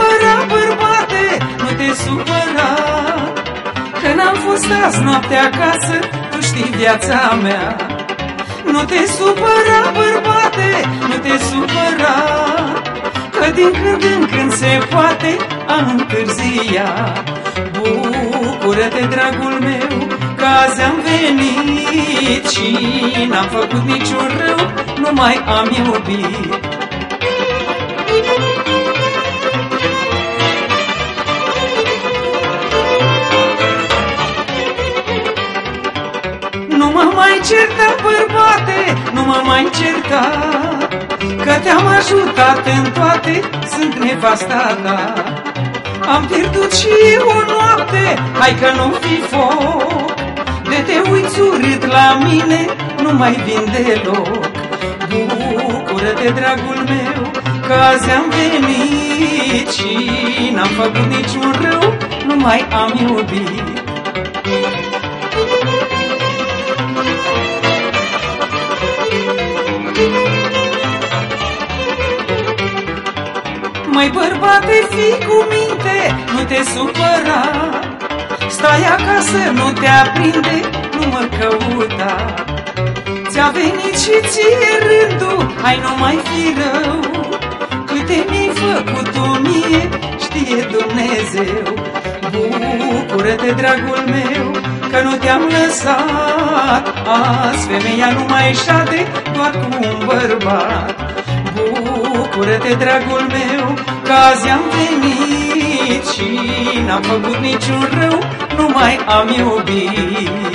supăra, bărbate, nu te supăra, că n-am fost azi noaptea acasă, tu știi viața mea. Nu te supăra, bărbate, nu te supăra, că din când în când se poate am întârziat. Bucură-te, dragul meu, că azi am venit și n-am făcut niciun rău, numai am iubit. Nu mă mai certa, bărbate, nu mă mai certa, că te-am ajutat în toate, sunt nevasta ta. Am pierdut și o noapte, hai că nu fi foc, de te uiți urât la mine, nu mai vin deloc. Bucură-te, dragul meu, că azi am venit și n-am făcut niciun rău, numai am iubit. Măi, bărbate, fii cu minte, nu te supăra, stai acasă, nu te aprinde, nu mă căuta. Ți-a venit și ție rândul, hai nu mai fi rău, câte mi-ai făcut tu mie, știe Dumnezeu. Bucură-te, dragul meu, că nu te-am lăsat, azi femeia nu mai șade doar cu un bărbat. Bucură-te, dragul meu, că azi am venit și n-am făcut niciun rău, numai am iubit.